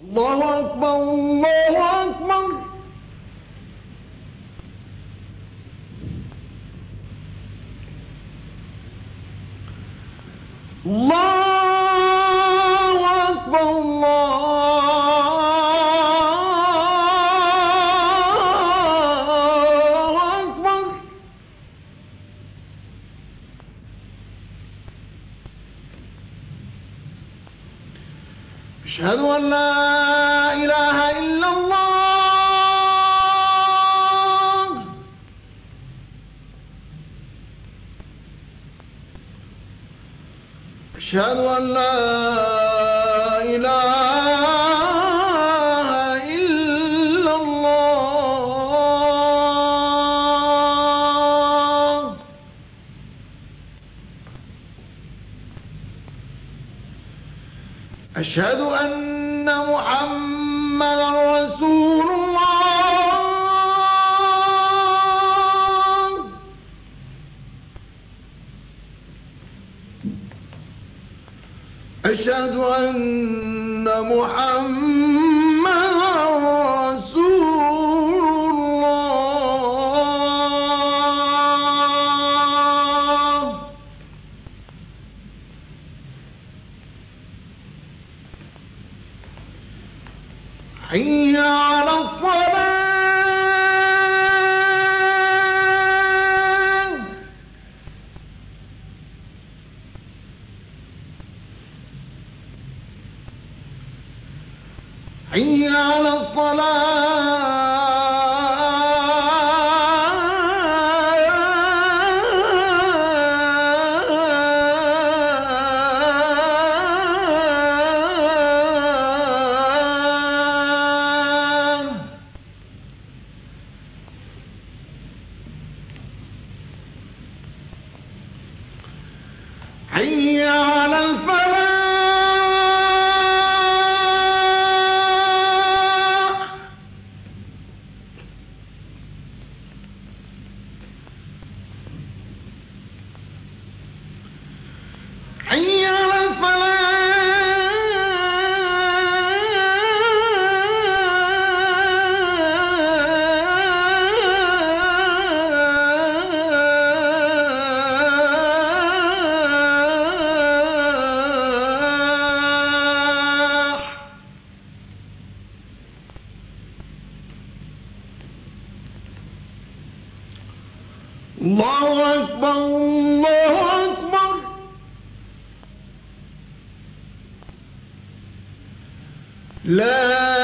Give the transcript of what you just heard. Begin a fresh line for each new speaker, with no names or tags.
الله أكبر الله أكبر. الله أكبر الله أكبر. أشهد أن لا إله إلا الله. أشهد أن لا إله إلا الله. أشهد أن محمدا رسول الله. أشهد أن محمدا رسول الله. حي على الصلاة. حي على الصلاة. حي على الفلاح. حي على الفلاح. الله أكبر الله أكبر. لا